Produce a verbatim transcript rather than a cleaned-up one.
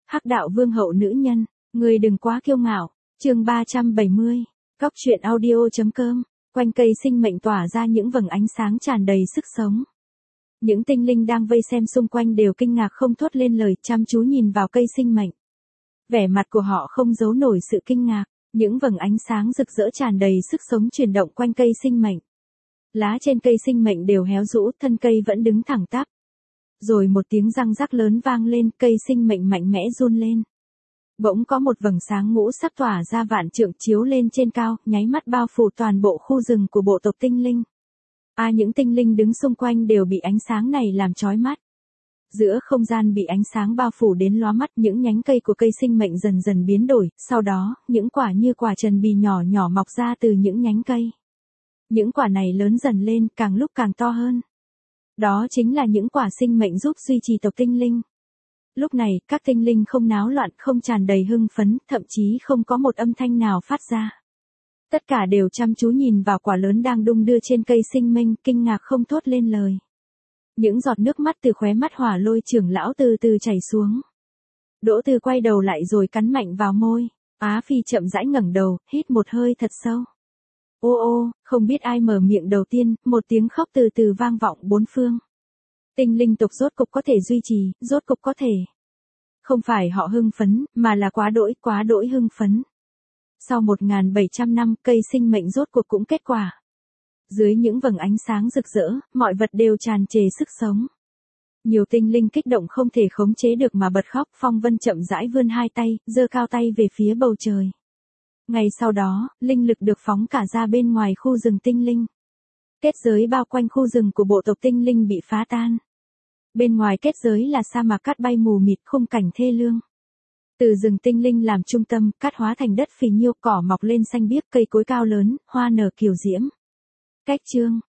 Hắc đạo vương hậu nữ nhân, người đừng quá kiêu ngạo. Chương ba trăm bảy mươi. Góc truyện audio chấm com. Quanh cây sinh mệnh tỏa ra những vầng ánh sáng tràn đầy sức sống. Những tinh linh đang vây xem xung quanh đều kinh ngạc không thốt lên lời, chăm chú nhìn vào cây sinh mệnh. Vẻ mặt của họ không giấu nổi sự kinh ngạc, những vầng ánh sáng rực rỡ tràn đầy sức sống chuyển động quanh cây sinh mệnh. Lá trên cây sinh mệnh đều héo rũ, thân cây vẫn đứng thẳng tắp. Rồi một tiếng răng rắc lớn vang lên, cây sinh mệnh mạnh mẽ run lên. Bỗng có một vầng sáng ngũ sắc tỏa ra vạn trượng chiếu lên trên cao, nháy mắt bao phủ toàn bộ khu rừng của bộ tộc tinh linh. À, những tinh linh đứng xung quanh đều bị ánh sáng này làm chói mắt. Giữa không gian bị ánh sáng bao phủ đến lóa mắt, những nhánh cây của cây sinh mệnh dần dần biến đổi, sau đó, những quả như quả trần bì nhỏ nhỏ mọc ra từ những nhánh cây. Những quả này lớn dần lên, càng lúc càng to hơn. Đó chính là những quả sinh mệnh giúp duy trì tộc tinh linh. Lúc này, các tinh linh không náo loạn, không tràn đầy hưng phấn, thậm chí không có một âm thanh nào phát ra. Tất cả đều chăm chú nhìn vào quả lớn đang đung đưa trên cây sinh mệnh, kinh ngạc không thốt lên lời. Những giọt nước mắt từ khóe mắt Hỏa Lôi trưởng lão từ từ chảy xuống. Đỗ Từ quay đầu lại rồi cắn mạnh vào môi. Á Phi chậm rãi ngẩng đầu, hít một hơi thật sâu. Ô ô, không biết ai mở miệng đầu tiên, một tiếng khóc từ từ vang vọng bốn phương. Tinh linh tộc rốt cục có thể duy trì, rốt cục có thể. Không phải họ hưng phấn, mà là quá đỗi, quá đỗi hưng phấn. Sau một nghìn bảy trăm năm, cây sinh mệnh rốt cuộc cũng kết quả. Dưới những vầng ánh sáng rực rỡ, mọi vật đều tràn trề sức sống. Nhiều tinh linh kích động không thể khống chế được mà bật khóc. Phong Vân chậm rãi vươn hai tay, giơ cao tay về phía bầu trời. Ngày sau đó, linh lực được phóng cả ra bên ngoài khu rừng tinh linh. Kết giới bao quanh khu rừng của bộ tộc tinh linh bị phá tan. Bên ngoài kết giới là sa mạc cát bay mù mịt, khung cảnh thê lương. Từ rừng tinh linh làm trung tâm, cát hóa thành đất phì nhiêu, cỏ mọc lên xanh biếc, cây cối cao lớn, hoa nở kiều diễm. Cách chương,